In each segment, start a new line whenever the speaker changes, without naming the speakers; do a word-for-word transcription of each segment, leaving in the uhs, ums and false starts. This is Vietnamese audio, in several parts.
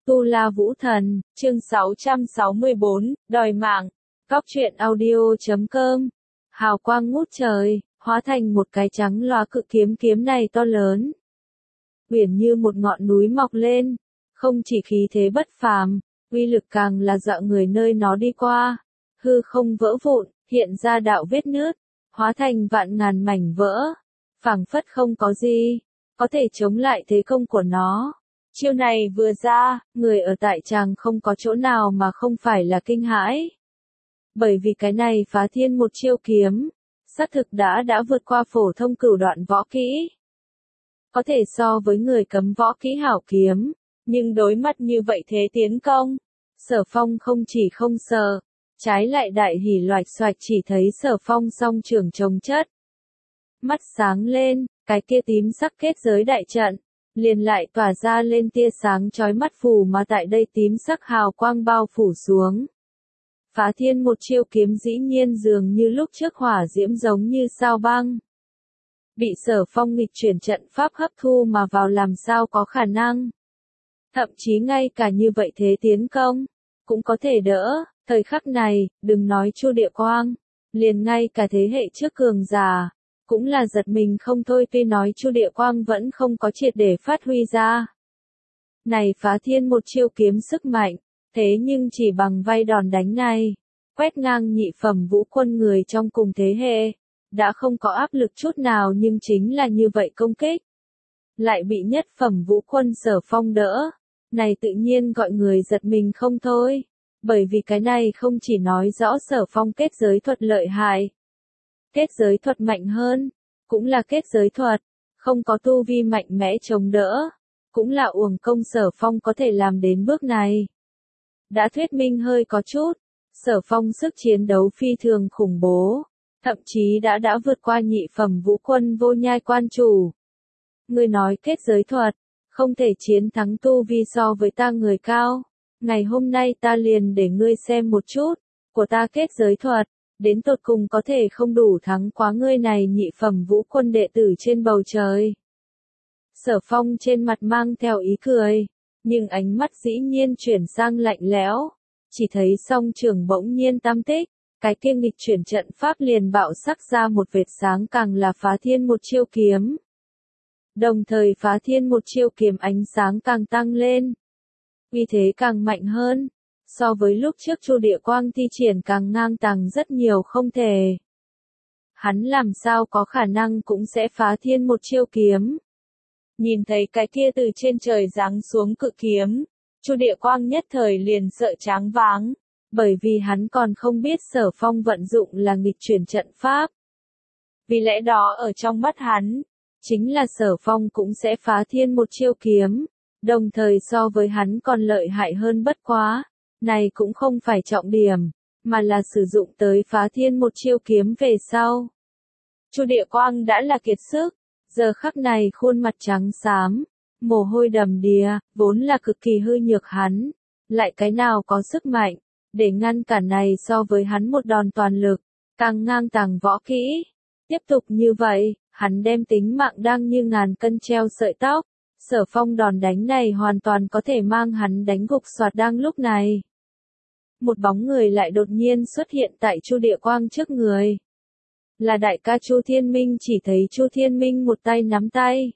Tu La Vũ Thần, chương sáu trăm sáu mươi bốn, đòi mạng. Góc truyện audio chấm com. Hào quang ngút trời, hóa thành một cái trắng loá cự kiếm kiếm này to lớn. Uyển như một ngọn núi mọc lên, không chỉ khí thế bất phàm, uy lực càng là dọa người nơi nó đi qua. Hư không vỡ vụn, hiện ra đạo vết nứt, hóa thành vạn ngàn mảnh vỡ. Phảng phất không có gì, có thể chống lại thế công của nó. Chiêu này vừa ra, người ở tại tràng không có chỗ nào mà không phải là kinh hãi. Bởi vì cái này phá thiên một chiêu kiếm, xác thực đã đã vượt qua phổ thông cửu đoạn võ kỹ. Có thể so với người cấm võ kỹ hảo kiếm, nhưng đối mặt như vậy thế tiến công, Sở Phong không chỉ không sợ, trái lại đại hỉ loạch xoạch chỉ thấy Sở Phong song trường chống chất. Mắt sáng lên, cái kia tím sắc kết giới đại trận, liền lại tỏa ra lên tia sáng chói mắt phù mà tại đây tím sắc hào quang bao phủ xuống. Phá thiên một chiêu kiếm dĩ nhiên dường như lúc trước hỏa diễm giống như sao băng. Bị Sở Phong nghịch chuyển trận pháp hấp thu mà vào làm sao có khả năng. Thậm chí ngay cả như vậy thế tiến công, cũng có thể đỡ, thời khắc này, đừng nói Chu Địa Quang, liền ngay cả thế hệ trước cường giả, cũng là giật mình không thôi tuy nói Chu Địa Quang vẫn không có triệt để phát huy ra. Này phá thiên một chiêu kiếm sức mạnh, thế nhưng chỉ bằng vai đòn đánh này, quét ngang nhị phẩm vũ quân người trong cùng thế hệ, đã không có áp lực chút nào nhưng chính là như vậy công kích. Lại bị nhất phẩm vũ quân Sở Phong đỡ, này tự nhiên gọi người giật mình không thôi, bởi vì cái này không chỉ nói rõ Sở Phong kết giới thuật lợi hại. Kết giới thuật mạnh hơn, cũng là kết giới thuật, không có tu vi mạnh mẽ chống đỡ, cũng là uổng công Sở Phong có thể làm đến bước này. Đã thuyết minh hơi có chút, Sở Phong sức chiến đấu phi thường khủng bố, thậm chí đã đã vượt qua nhị phẩm vũ quân Vô Nhai quan chủ. Người nói kết giới thuật, không thể chiến thắng tu vi so với ta người cao, ngày hôm nay ta liền để ngươi xem một chút, của ta kết giới thuật. Đến tột cùng có thể không đủ thắng quá ngươi này nhị phẩm vũ quân đệ tử trên bầu trời. Sở Phong trên mặt mang theo ý cười, nhưng ánh mắt dĩ nhiên chuyển sang lạnh lẽo, chỉ thấy song trường bỗng nhiên tam tích, cái kia nghịch chuyển trận pháp liền bạo sắc ra một vệt sáng càng là phá thiên một chiêu kiếm. Đồng thời phá thiên một chiêu kiếm ánh sáng càng tăng lên, uy thế càng mạnh hơn. So với lúc trước Chu Địa Quang thi triển càng ngang tàng rất nhiều không thể. Hắn làm sao có khả năng cũng sẽ phá thiên một chiêu kiếm. Nhìn thấy cái kia từ trên trời giáng xuống cự kiếm, Chu Địa Quang nhất thời liền sợ choáng váng, bởi vì hắn còn không biết Sở Phong vận dụng là nghịch chuyển trận pháp. Vì lẽ đó ở trong mắt hắn, chính là Sở Phong cũng sẽ phá thiên một chiêu kiếm, đồng thời so với hắn còn lợi hại hơn bất quá. Này cũng không phải trọng điểm, mà là sử dụng tới phá thiên một chiêu kiếm về sau. Chu Địa Quang đã là kiệt sức, giờ khắc này khuôn mặt trắng xám, mồ hôi đầm đìa, vốn là cực kỳ hư nhược hắn, lại cái nào có sức mạnh, để ngăn cản này so với hắn một đòn toàn lực, càng ngang tàng võ kỹ. Tiếp tục như vậy, hắn đem tính mạng đang như ngàn cân treo sợi tóc. Sở Phong đòn đánh này hoàn toàn có thể mang hắn đánh gục soạt đang lúc này. Một bóng người lại đột nhiên xuất hiện tại Chu Địa Quang trước người. Là đại ca Chu Thiên Minh, chỉ thấy Chu Thiên Minh một tay nắm tay.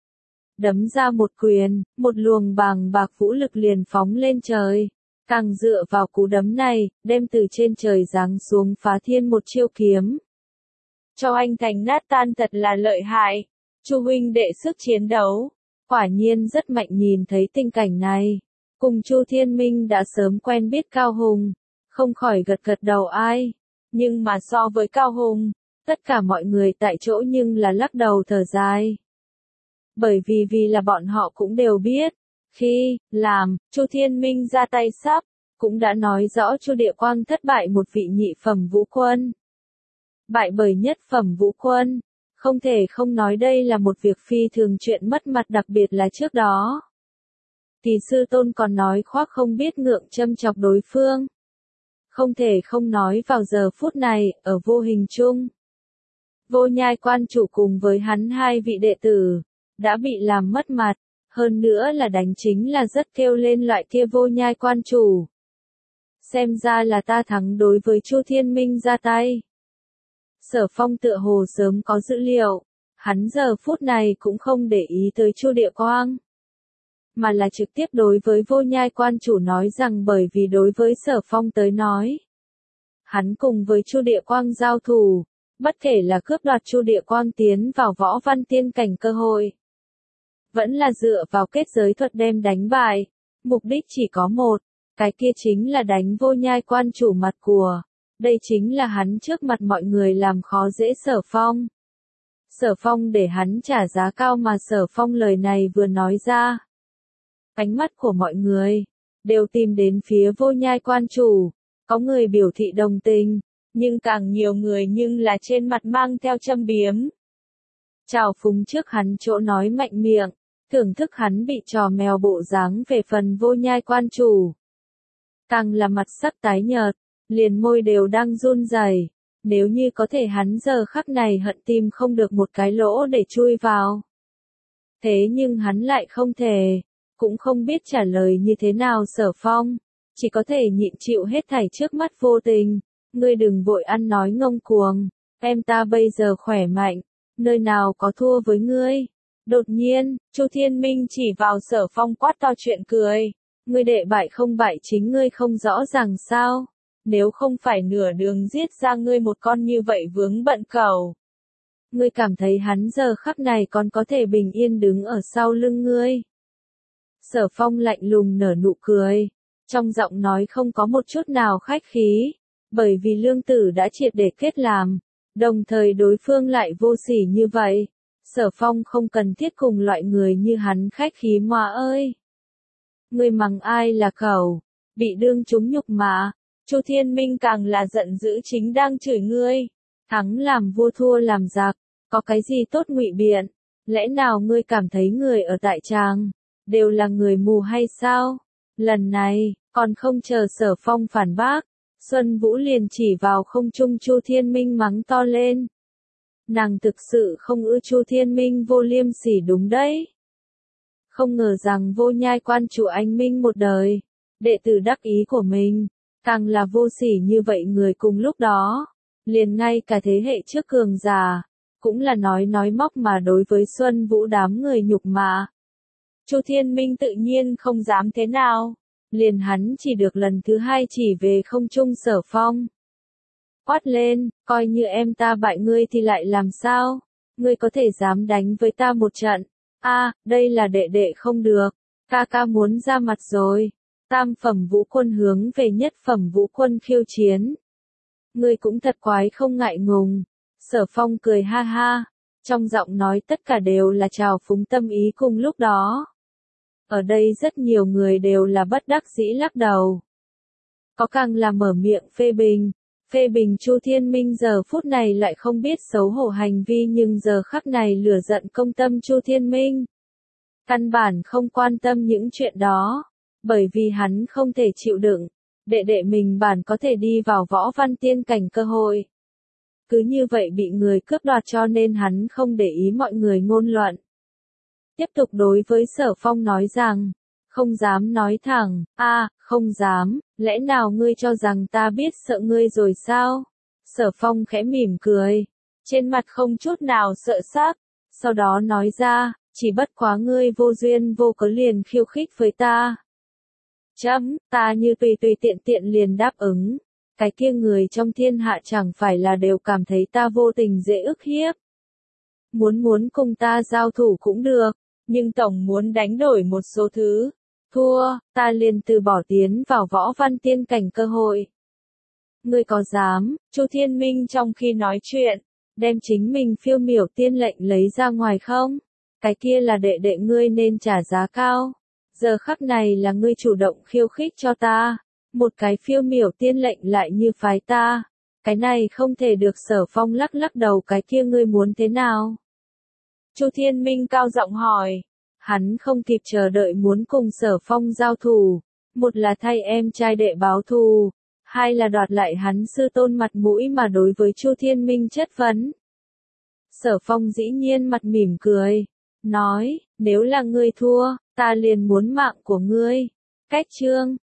Đấm ra một quyền, một luồng bàng bạc vũ lực liền phóng lên trời. Càng dựa vào cú đấm này, đem từ trên trời giáng xuống phá thiên một chiêu kiếm. Cho anh thành nát tan thật là lợi hại. Chu huynh đệ sức chiến đấu. Quả nhiên rất mạnh. Nhìn thấy tình cảnh này, cùng Chu Thiên Minh đã sớm quen biết Cao Hùng, không khỏi gật gật đầu ai, nhưng mà so với Cao Hùng, tất cả mọi người tại chỗ nhưng là lắc đầu thở dài. Bởi vì vì là bọn họ cũng đều biết, khi làm Chu Thiên Minh ra tay sắp, cũng đã nói rõ Chu Địa Quang thất bại một vị nhị phẩm vũ quân. Bại bởi nhất phẩm vũ quân. Không thể không nói đây là một việc phi thường chuyện mất mặt, đặc biệt là trước đó. Kỳ sư tôn còn nói khoác không biết ngượng châm chọc đối phương. Không thể không nói vào giờ phút này, ở vô hình chung. Vô Nhai quan chủ cùng với hắn hai vị đệ tử, đã bị làm mất mặt, Hơn nữa là đánh chính là rất kêu lên loại kia vô nhai quan chủ. Xem ra là ta thắng đối với Chu Thiên Minh ra tay. Sở Phong tựa hồ sớm có dữ liệu, hắn giờ phút này cũng không để ý tới Chu Địa Quang, mà là trực tiếp đối với vô nhai quan chủ nói rằng bởi vì đối với Sở Phong tới nói, hắn cùng với Chu Địa Quang giao thủ, bất kể là cướp đoạt Chu Địa Quang tiến vào võ văn tiên cảnh cơ hội, vẫn là dựa vào kết giới thuật đem đánh bại, mục đích chỉ có một, cái kia chính là đánh vô nhai quan chủ mặt của. Đây chính là hắn trước mặt mọi người làm khó dễ Sở Phong. Sở Phong để hắn trả giá cao mà Sở Phong lời này vừa nói ra. Ánh mắt của mọi người đều tìm đến phía vô nhai quan chủ, có người biểu thị đồng tình, nhưng càng nhiều người nhưng là trên mặt mang theo châm biếm. Trào phúng trước hắn chỗ nói mạnh miệng, thưởng thức hắn bị trò mèo bộ dáng về phần vô nhai quan chủ. Càng là mặt sắc tái nhợt, liền môi đều đang run rẩy. Nếu như có thể hắn giờ khắc này hận tìm không được một cái lỗ để chui vào. Thế nhưng hắn lại không thể, cũng không biết trả lời như thế nào Sở Phong, chỉ có thể nhịn chịu hết thảy trước mắt vô tình. Ngươi đừng vội ăn nói ngông cuồng, em ta bây giờ khỏe mạnh, nơi nào có thua với ngươi. Đột nhiên, Chu Thiên Minh chỉ vào Sở Phong quát to chuyện cười. Ngươi đệ bại không bại chính ngươi không rõ ràng sao? Nếu không phải nửa đường giết ra ngươi một con như vậy vướng bận cẩu. Ngươi cảm thấy hắn giờ khắc này còn có thể bình yên đứng ở sau lưng ngươi. Sở Phong lạnh lùng nở nụ cười, trong giọng nói không có một chút nào khách khí, bởi vì lương tử đã triệt để kết làm, đồng thời đối phương lại vô sỉ như vậy. Sở Phong không cần thiết cùng loại người như hắn khách khí mà ơi. Ngươi mắng ai là cẩu, bị đương chúng nhục mà. Chu Thiên Minh càng là giận dữ chính đang chửi ngươi. Thắng làm vua thua làm giặc, có cái gì tốt ngụy biện? Lẽ nào ngươi cảm thấy người ở tại tràng đều là người mù hay sao? Lần này, còn không chờ Sở Phong phản bác, Xuân Vũ liền chỉ vào không trung Chu Thiên Minh mắng to lên. Nàng thực sự không ưa Chu Thiên Minh vô liêm sỉ đúng đấy. Không ngờ rằng vô nhai quan chủ anh Minh một đời, đệ tử đắc ý của mình, càng là vô sỉ như vậy người cùng lúc đó, liền ngay cả thế hệ trước cường già, cũng là nói nói móc mà đối với Xuân Vũ đám người nhục mà. Chu Thiên Minh tự nhiên không dám thế nào, liền hắn chỉ được lần thứ hai chỉ về không trung Sở Phong. Quát lên, coi như em ta bại ngươi thì lại làm sao? Ngươi có thể dám đánh với ta một trận? A, à, đây là đệ đệ không được, ca ca muốn ra mặt rồi. Tam phẩm vũ quân hướng về nhất phẩm vũ quân khiêu chiến. Ngươi cũng thật quái không ngại ngùng. Sở Phong cười ha ha, trong giọng nói tất cả đều là trào phúng tâm ý cùng lúc đó. Ở đây rất nhiều người đều là bất đắc dĩ lắc đầu. Có càng là mở miệng phê bình, phê bình Chu Thiên Minh giờ phút này lại không biết xấu hổ hành vi nhưng giờ khắc này lửa giận công tâm Chu Thiên Minh. Căn bản không quan tâm những chuyện đó. Bởi vì hắn không thể chịu đựng, đệ đệ mình bản có thể đi vào võ văn tiên cảnh cơ hội. Cứ như vậy bị người cướp đoạt cho nên hắn không để ý mọi người ngôn luận. Tiếp tục đối với Sở Phong nói rằng, không dám nói thẳng, a, à, không dám, lẽ nào ngươi cho rằng ta biết sợ ngươi rồi sao? Sở Phong khẽ mỉm cười, trên mặt không chút nào sợ sắc, sau đó nói ra, chỉ bất quá ngươi vô duyên vô cớ liền khiêu khích với ta. Chấm, ta như tùy tùy tiện tiện liền đáp ứng, cái kia người trong thiên hạ chẳng phải là đều cảm thấy ta vô tình dễ ức hiếp. Muốn muốn cùng ta giao thủ cũng được, nhưng tổng muốn đánh đổi một số thứ, thua, ta liền từ bỏ tiến vào võ văn tiên cảnh cơ hội. Ngươi có dám? Chu Thiên Minh trong khi nói chuyện, đem chính mình phiêu miểu tiên lệnh lấy ra ngoài không? Cái kia là đệ đệ ngươi nên trả giá cao. Giờ khắc này là ngươi chủ động khiêu khích cho ta, một cái phiêu miểu tiên lệnh lại như phái ta, cái này không thể được. Sở Phong lắc lắc đầu, cái kia ngươi muốn thế nào? Chu Thiên Minh cao giọng hỏi, hắn không kịp chờ đợi muốn cùng Sở Phong giao thủ, một là thay em trai đệ báo thù, hai là đoạt lại hắn sư tôn mặt mũi mà đối với Chu Thiên Minh chất vấn. Sở Phong dĩ nhiên mặt mỉm cười, nói, nếu là ngươi thua, ta liền muốn mạng của ngươi. Cách chương